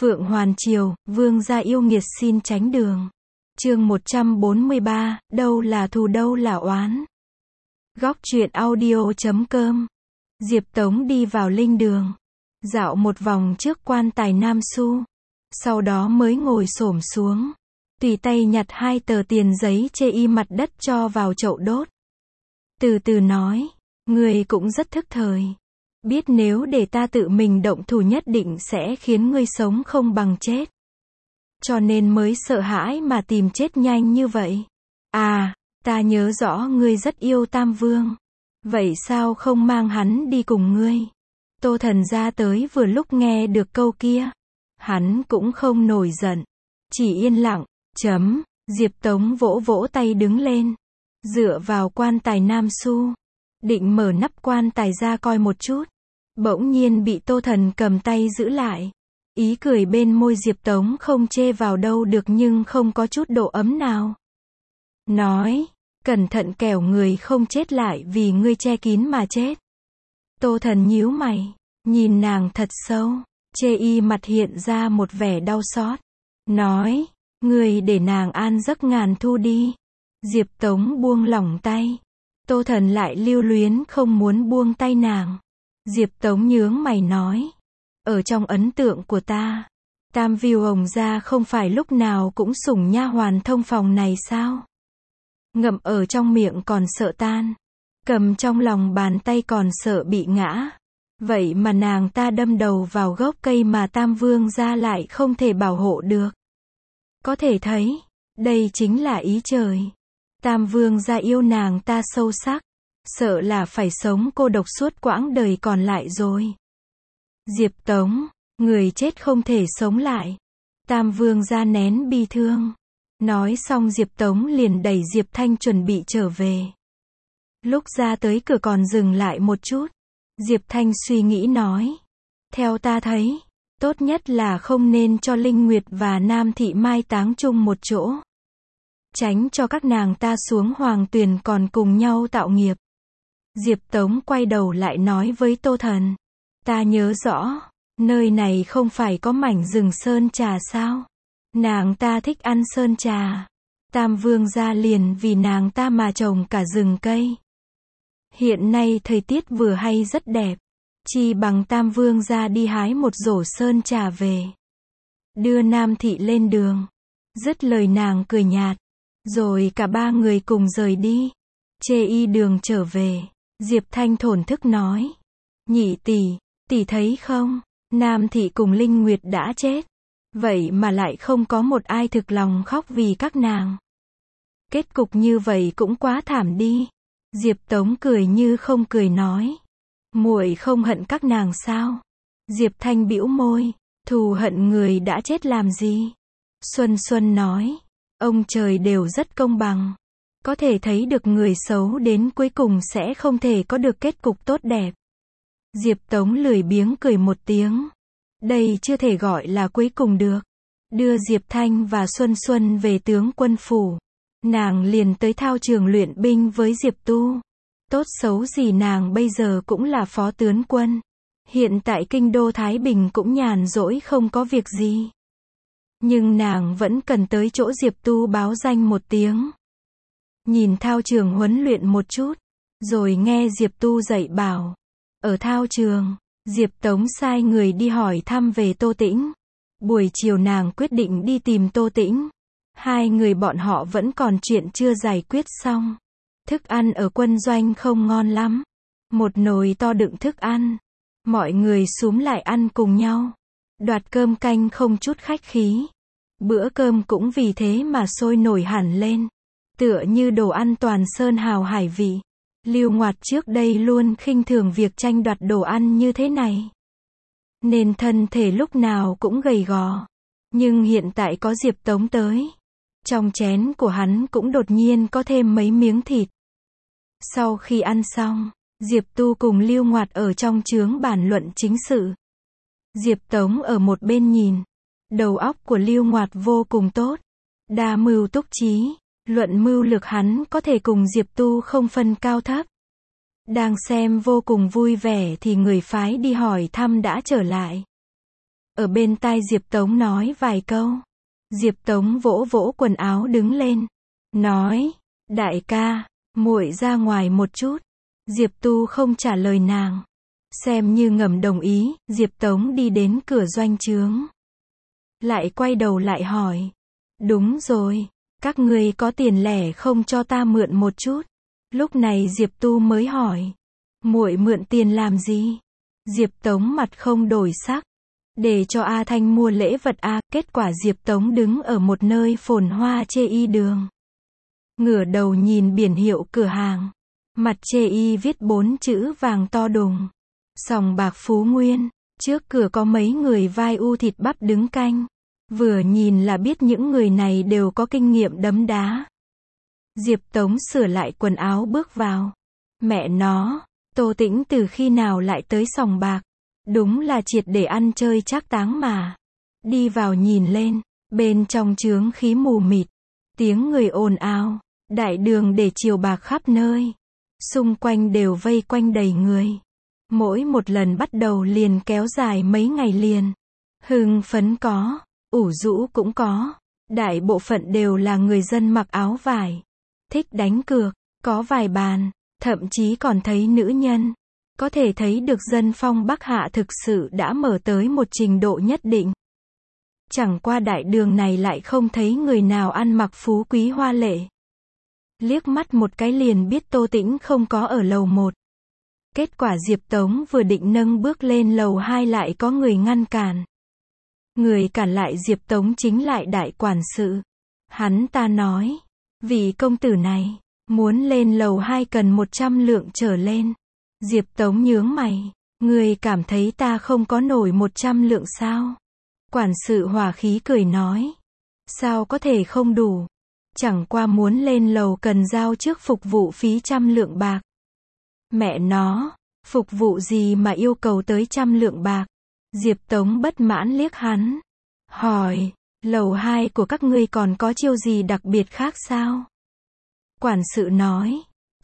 Phượng Hoàn Triều, vương gia yêu nghiệt xin tránh đường. Chương 143, đâu là thù đâu là oán. Góc truyện audio.com. Diệp Tống đi vào linh đường, dạo một vòng trước quan tài Nam Xu, sau đó mới ngồi xổm xuống, tùy tay nhặt 2 tờ tiền giấy chê y mặt đất cho vào chậu đốt. Từ từ nói, ngươi cũng rất thức thời, biết nếu để ta tự mình động thủ nhất định sẽ khiến ngươi sống không bằng chết, cho nên mới sợ hãi mà tìm chết nhanh như vậy. À, ta nhớ rõ ngươi rất yêu Tam Vương, vậy sao không mang hắn đi cùng ngươi? Tô Thần ra tới vừa lúc nghe được câu kia, hắn cũng không nổi giận, chỉ yên lặng. Diệp Tống vỗ vỗ tay đứng lên, dựa vào quan tài Nam Xu, định mở nắp quan tài ra coi một chút, bỗng nhiên bị Tô Thần cầm tay giữ lại. Ý cười bên môi Diệp Tống không chê vào đâu được nhưng không có chút độ ấm nào. Nói, cẩn thận kẻo người không chết lại vì ngươi che kín mà chết. Tô Thần nhíu mày, nhìn nàng thật sâu, chê y mặt hiện ra một vẻ đau xót. Nói, ngươi để nàng an giấc ngàn thu đi. Diệp Tống buông lỏng tay. Tô Thần lại lưu luyến không muốn buông tay nàng. Diệp Tống nhướng mày nói, ở trong ấn tượng của ta, Tam Viu Hồng gia không phải lúc nào cũng sủng nha hoàn thông phòng này sao? Ngậm ở trong miệng còn sợ tan, cầm trong lòng bàn tay còn sợ bị ngã. Vậy mà nàng ta đâm đầu vào gốc cây mà Tam Vương gia lại không thể bảo hộ được. Có thể thấy, đây chính là ý trời. Tam Vương gia yêu nàng ta sâu sắc, sợ là phải sống cô độc suốt quãng đời còn lại rồi. Diệp Tống, người chết không thể sống lại. Tam Vương gia nén bi thương. Nói xong Diệp Tống liền đẩy Diệp Thanh chuẩn bị trở về. Lúc ra tới cửa còn dừng lại một chút. Diệp Thanh suy nghĩ nói, theo ta thấy, tốt nhất là không nên cho Linh Nguyệt và Nam Thị mai táng chung một chỗ, tránh cho các nàng ta xuống hoàng tuyền còn cùng nhau tạo nghiệp. Diệp Tống quay đầu lại nói với Tô Thần, ta nhớ rõ, nơi này không phải có mảnh rừng sơn trà sao? Nàng ta thích ăn sơn trà. Tam Vương gia liền vì nàng ta mà trồng cả rừng cây. Hiện nay thời tiết vừa hay rất đẹp, chi bằng Tam Vương gia đi hái một rổ sơn trà về, đưa Nam Thị lên đường. Dứt lời nàng cười nhạt, rồi cả ba người cùng rời đi. Chê y đường trở về, Diệp Thanh thổn thức nói, nhị tỷ, tỷ thấy không, Nam Thị cùng Linh Nguyệt đã chết, vậy mà lại không có một ai thực lòng khóc vì các nàng. Kết cục như vậy cũng quá thảm đi. Diệp Tống cười như không cười nói, muội không hận các nàng sao? Diệp Thanh bĩu môi, thù hận người đã chết làm gì? Xuân Xuân nói, ông trời đều rất công bằng, có thể thấy được người xấu đến cuối cùng sẽ không thể có được kết cục tốt đẹp. Diệp Tống lười biếng cười một tiếng, đây chưa thể gọi là cuối cùng được. Đưa Diệp Thanh và Xuân Xuân về tướng quân phủ, nàng liền tới thao trường luyện binh với Diệp Tu. Tốt xấu gì nàng bây giờ cũng là phó tướng quân, hiện tại kinh đô Thái Bình cũng nhàn rỗi không có việc gì. Nhưng nàng vẫn cần tới chỗ Diệp Tu báo danh một tiếng, nhìn thao trường huấn luyện một chút, rồi nghe Diệp Tu dạy bảo. Ở thao trường, Diệp Tống sai người đi hỏi thăm về Tô Tĩnh. Buổi chiều nàng quyết định đi tìm Tô Tĩnh. Hai người bọn họ vẫn còn chuyện chưa giải quyết xong. Thức ăn ở quân doanh không ngon lắm. Một nồi to đựng thức ăn. Mọi người xúm lại ăn cùng nhau. Đoạt cơm canh không chút khách khí. Bữa cơm cũng vì thế mà sôi nổi hẳn lên. Tựa như đồ ăn toàn sơn hào hải vị. Lưu Ngoạt trước đây luôn khinh thường việc tranh đoạt đồ ăn như thế này, nên thân thể lúc nào cũng gầy gò. Nhưng hiện tại có Diệp Tống tới, trong chén của hắn cũng đột nhiên có thêm mấy miếng thịt. Sau khi ăn xong, Diệp Tu cùng Lưu Ngoạt ở trong chướng bàn luận chính sự. Diệp Tống ở một bên nhìn. Đầu óc của Lưu Ngoạt vô cùng tốt, đa mưu túc trí. Luận mưu lược hắn có thể cùng Diệp Tu không phân cao thấp. Đang xem vô cùng vui vẻ thì người phái đi hỏi thăm đã trở lại. ở bên tai Diệp Tống nói vài câu. Diệp Tống vỗ vỗ quần áo đứng lên, nói, đại ca, muội ra ngoài một chút. Diệp Tu không trả lời nàng. Xem như ngầm đồng ý, Diệp Tống đi đến cửa doanh trướng. Lại quay đầu lại hỏi, đúng rồi, các ngươi có tiền lẻ không cho ta mượn một chút? Lúc này Diệp Tu mới hỏi, muội mượn tiền làm gì? Diệp Tống mặt không đổi sắc, để cho A Thanh mua lễ vật a. Kết quả Diệp Tống đứng ở một nơi phồn hoa chê y đường. Ngửa đầu nhìn biển hiệu cửa hàng. Mặt chê y viết 4 chữ vàng to đùng. Sòng bạc Phú Nguyên. Trước cửa có mấy người vai u thịt bắp đứng canh. Vừa nhìn là biết những người này đều có kinh nghiệm đấm đá. Diệp Tống sửa lại quần áo bước vào. Mẹ nó, Tô Tĩnh từ khi nào lại tới sòng bạc? Đúng là triệt để ăn chơi trác táng mà. Đi vào nhìn lên, bên trong chướng khí mù mịt, tiếng người ồn ào, đại đường để chiều bạc khắp nơi. Xung quanh đều vây quanh đầy người. Mỗi một lần bắt đầu liền kéo dài mấy ngày liền. Hưng phấn có, ủ rũ cũng có. Đại bộ phận đều là người dân mặc áo vải. Thích đánh cược, có vài bàn, thậm chí còn thấy nữ nhân. Có thể thấy được dân phong Bắc Hạ thực sự đã mở tới một trình độ nhất định. Chẳng qua đại đường này lại không thấy người nào ăn mặc phú quý hoa lệ. Liếc mắt một cái liền biết Tô Tĩnh không có ở lầu 1. Kết quả Diệp Tống vừa định nâng bước lên lầu 2 lại có người ngăn cản. Người cản lại Diệp Tống chính lại đại quản sự. Hắn ta nói, vị công tử này, muốn lên lầu 2 cần 100 lượng trở lên. Diệp Tống nhướng mày, người cảm thấy ta không có nổi 100 lượng sao? Quản sự hòa khí cười nói, sao có thể không đủ? Chẳng qua muốn lên lầu cần giao trước phục vụ phí 100 lượng bạc. Mẹ nó, phục vụ gì mà yêu cầu tới 100 lượng bạc? Diệp Tống bất mãn liếc hắn, hỏi, lầu 2 của các ngươi còn có chiêu gì đặc biệt khác sao? Quản sự nói,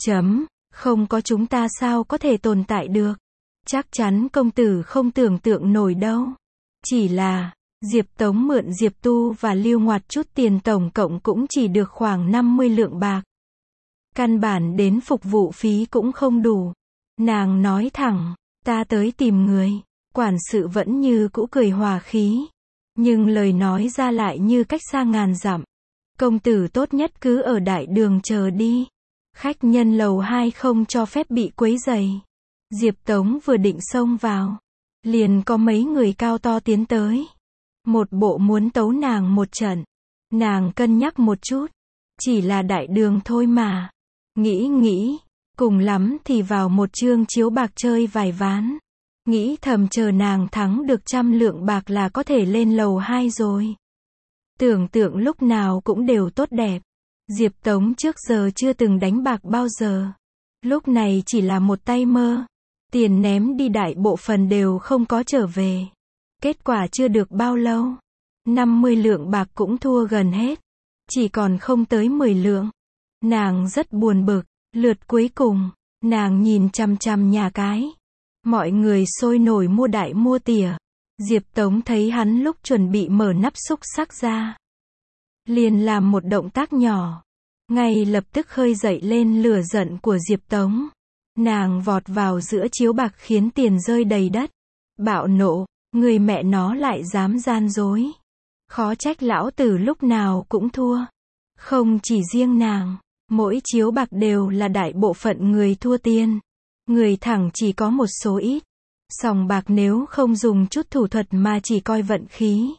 không có chúng ta sao có thể tồn tại được. Chắc chắn công tử không tưởng tượng nổi đâu. Chỉ là, Diệp Tống mượn Diệp Tu và Lưu Ngoạt chút tiền tổng cộng cũng chỉ được khoảng 50 lượng bạc. Căn bản đến phục vụ phí cũng không đủ. Nàng nói thẳng, ta tới tìm người. Quản sự vẫn như cũ cười hòa khí. Nhưng lời nói ra lại như cách xa ngàn dặm. Công tử tốt nhất cứ ở đại đường chờ đi. Khách nhân lầu 2 không cho phép bị quấy rầy. Diệp Tống vừa định xông vào, liền có mấy người cao to tiến tới. Một bộ muốn tấu nàng một trận. Nàng cân nhắc một chút, chỉ là đại đường thôi mà. Nghĩ, cùng lắm thì vào một chương chiếu bạc chơi vài ván. Nghĩ thầm chờ nàng thắng được 100 lượng bạc là có thể lên lầu 2 rồi. Tưởng tượng lúc nào cũng đều tốt đẹp. Diệp Tống trước giờ chưa từng đánh bạc bao giờ. Lúc này chỉ là một tay mơ. Tiền ném đi đại bộ phần đều không có trở về. Kết quả chưa được bao lâu. 50 lượng bạc cũng thua gần hết. Chỉ còn không tới 10 lượng. Nàng rất buồn bực. Lượt cuối cùng, nàng nhìn chằm chằm nhà cái. Mọi người sôi nổi mua đại mua tỉa. Diệp Tống thấy hắn lúc chuẩn bị mở nắp xúc xắc ra. Liền làm một động tác nhỏ. Ngay lập tức khơi dậy lên lửa giận của Diệp Tống. Nàng vọt vào giữa chiếu bạc khiến tiền rơi đầy đất. Bạo nộ, người mẹ nó lại dám gian dối. Khó trách lão tử lúc nào cũng thua. Không chỉ riêng nàng, mỗi chiếu bạc đều là đại bộ phận người thua tiền. Người thẳng chỉ có một số ít. Sòng bạc nếu không dùng chút thủ thuật mà chỉ coi vận khí,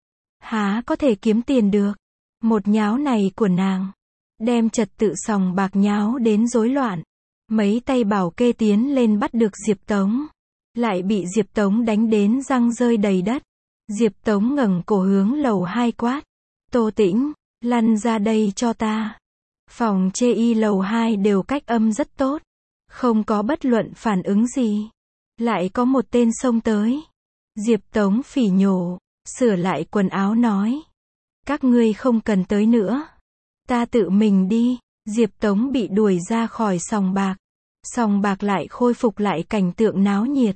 há có thể kiếm tiền được. Một nháo này của nàng, đem trật tự sòng bạc nháo đến rối loạn. Mấy tay bảo kê tiến lên bắt được Diệp Tống. Lại bị Diệp Tống đánh đến răng rơi đầy đất. Diệp Tống ngẩng cổ hướng lầu 2 quát. Tô Tĩnh, lăn ra đây cho ta. Phòng chê y lầu 2 đều cách âm rất tốt. Không có bất luận phản ứng gì. Lại có một tên xông tới. Diệp Tống phỉ nhổ, sửa lại quần áo nói. Các ngươi không cần tới nữa. Ta tự mình đi. Diệp Tống bị đuổi ra khỏi sòng bạc. Sòng bạc lại khôi phục lại cảnh tượng náo nhiệt.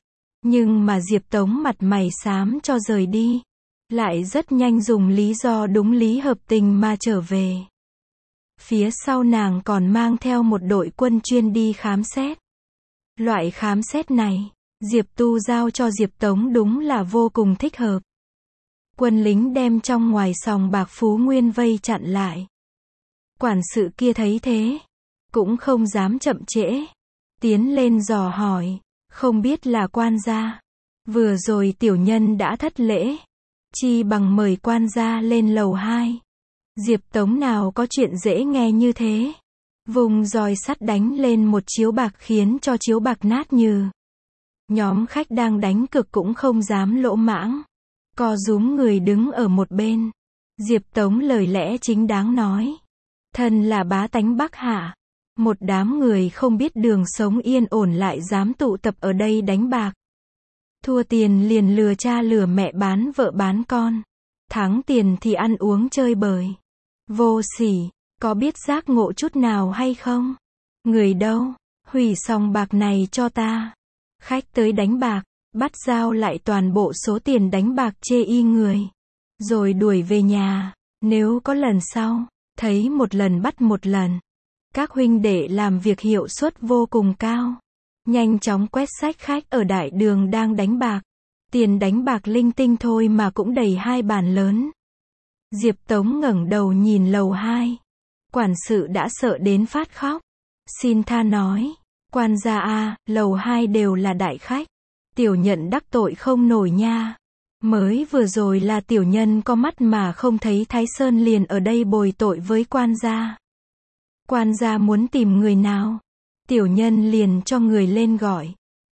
Nhưng mà Diệp Tống mặt mày xám cho rời đi. Lại rất nhanh dùng lý do đúng lý hợp tình mà trở về. Phía sau nàng còn mang theo một đội quân chuyên đi khám xét. Loại khám xét này, Diệp Tu giao cho Diệp Tống đúng là vô cùng thích hợp. Quân lính đem trong ngoài sòng bạc Phú Nguyên vây chặn lại. Quản sự kia thấy thế, cũng không dám chậm trễ. Tiến lên dò hỏi, không biết là quan gia. Vừa rồi tiểu nhân đã thất lễ. Chi bằng mời quan gia lên lầu 2. Diệp Tống nào có chuyện dễ nghe như thế. Vùng roi sắt đánh lên một chiếu bạc khiến cho chiếu bạc nát nhừ. Nhóm khách đang đánh cược cũng không dám lỗ mãng. Co rúm người đứng ở một bên. Diệp Tống lời lẽ chính đáng nói. Thân là bá tánh Bắc Hạ. Một đám người không biết đường sống yên ổn lại dám tụ tập ở đây đánh bạc. Thua tiền liền lừa cha lừa mẹ bán vợ bán con. Thắng tiền thì ăn uống chơi bời. Vô sỉ, có biết giác ngộ chút nào hay không? Người đâu? Hủy sòng bạc này cho ta. Khách tới đánh bạc, bắt giao lại toàn bộ số tiền đánh bạc chê y người. Rồi đuổi về nhà, nếu có lần sau, thấy một lần bắt một lần. Các huynh đệ làm việc hiệu suất vô cùng cao. Nhanh chóng quét sách khách ở đại đường đang đánh bạc. Tiền đánh bạc linh tinh thôi mà cũng đầy 2 bàn lớn. Diệp Tống ngẩng đầu nhìn lầu 2. Quản sự đã sợ đến phát khóc. Xin tha nói. Quan gia a, lầu 2 đều là đại khách. Tiểu nhận đắc tội không nổi nha. Mới vừa rồi là tiểu nhân có mắt mà không thấy Thái Sơn liền ở đây bồi tội với quan gia. Quan gia muốn tìm người nào? Tiểu nhân liền cho người lên gọi.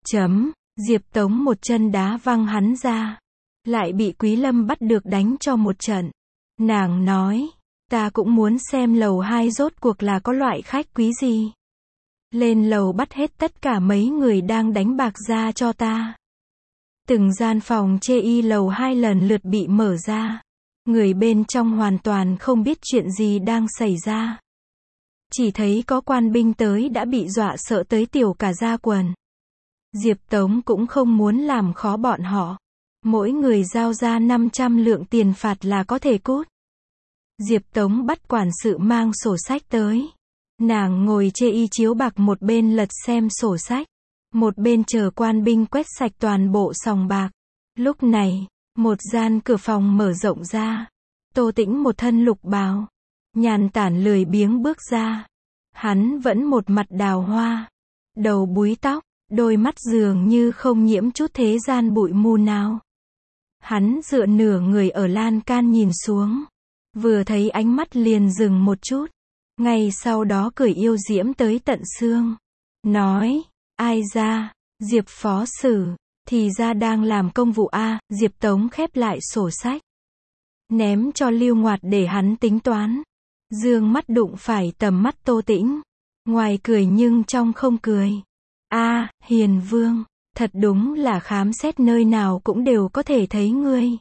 Diệp Tống một chân đá văng hắn ra. Lại bị Quý Lâm bắt được đánh cho một trận. Nàng nói, ta cũng muốn xem lầu 2 rốt cuộc là có loại khách quý gì. Lên lầu bắt hết tất cả mấy người đang đánh bạc ra cho ta. Từng gian phòng chê y lầu 2 lần lượt bị mở ra. Người bên trong hoàn toàn không biết chuyện gì đang xảy ra. Chỉ thấy có quan binh tới đã bị dọa sợ tới tiểu cả da quần. Diệp Tống cũng không muốn làm khó bọn họ. Mỗi người giao ra 500 lượng tiền phạt là có thể cút. Diệp Tống bắt quản sự mang sổ sách tới. Nàng ngồi chê y chiếu bạc một bên lật xem sổ sách. Một bên chờ quan binh quét sạch toàn bộ sòng bạc. Lúc này, một gian cửa phòng mở rộng ra. Tô Tĩnh một thân lục bào. Nhàn tản lười biếng bước ra. Hắn vẫn một mặt đào hoa. Đầu búi tóc, đôi mắt dường như không nhiễm chút thế gian bụi mù nào. Hắn dựa nửa người ở lan can nhìn xuống. Vừa thấy ánh mắt liền dừng một chút. Ngay sau đó cười yêu diễm tới tận xương. Nói, ai ra, Diệp phó sử, thì ra đang làm công vụ a. Diệp Tống khép lại sổ sách. Ném cho Lưu Ngoạt để hắn tính toán. Dương mắt đụng phải tầm mắt Tô Tĩnh. Ngoài cười nhưng trong không cười. A, Hiền Vương, thật đúng là khám xét nơi nào cũng đều có thể thấy ngươi.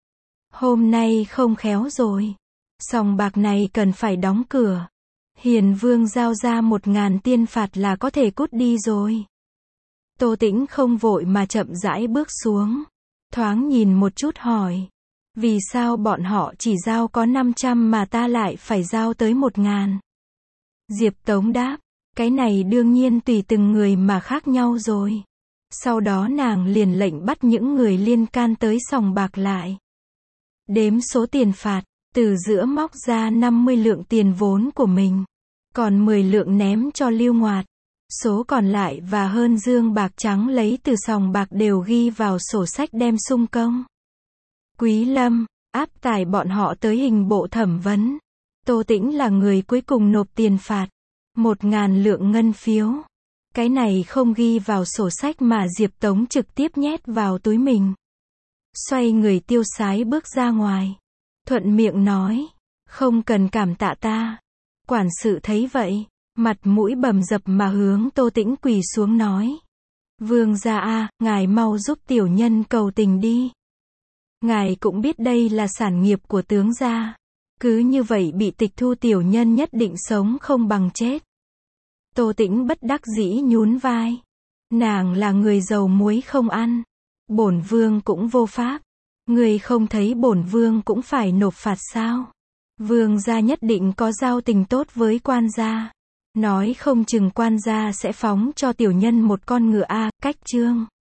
Hôm nay không khéo rồi. Sòng bạc này cần phải đóng cửa. Hiền Vương giao ra 1000 tiên phạt là có thể cút đi rồi. Tô Tĩnh không vội mà chậm rãi bước xuống. Thoáng nhìn một chút hỏi. Vì sao bọn họ chỉ giao có 500 mà ta lại phải giao tới 1000? Diệp Tống đáp. Cái này đương nhiên tùy từng người mà khác nhau rồi. Sau đó nàng liền lệnh bắt những người liên can tới sòng bạc lại. Đếm số tiền phạt, từ giữa móc ra 50 lượng tiền vốn của mình. Còn 10 lượng ném cho Lưu Ngoạt. Số còn lại và hơn dương bạc trắng lấy từ sòng bạc đều ghi vào sổ sách đem sung công. Quý Lâm, áp tải bọn họ tới hình bộ thẩm vấn. Tô Tĩnh là người cuối cùng nộp tiền phạt. 1000 lượng ngân phiếu. Cái này không ghi vào sổ sách mà Diệp Tống trực tiếp nhét vào túi mình. Xoay người tiêu sái bước ra ngoài. Thuận miệng nói. Không cần cảm tạ ta. Quản sự thấy vậy. Mặt mũi bầm dập mà hướng Tô Tĩnh quỳ xuống nói. Vương gia a, ngài mau giúp tiểu nhân cầu tình đi. Ngài cũng biết đây là sản nghiệp của tướng gia. Cứ như vậy bị tịch thu tiểu nhân nhất định sống không bằng chết. Tô Tĩnh bất đắc dĩ nhún vai. Nàng là người dầu muối không ăn. Bổn vương cũng vô pháp. Người không thấy bổn vương cũng phải nộp phạt sao? Vương gia nhất định có giao tình tốt với quan gia. Nói không chừng quan gia sẽ phóng cho tiểu nhân một con ngựa a, cách chương.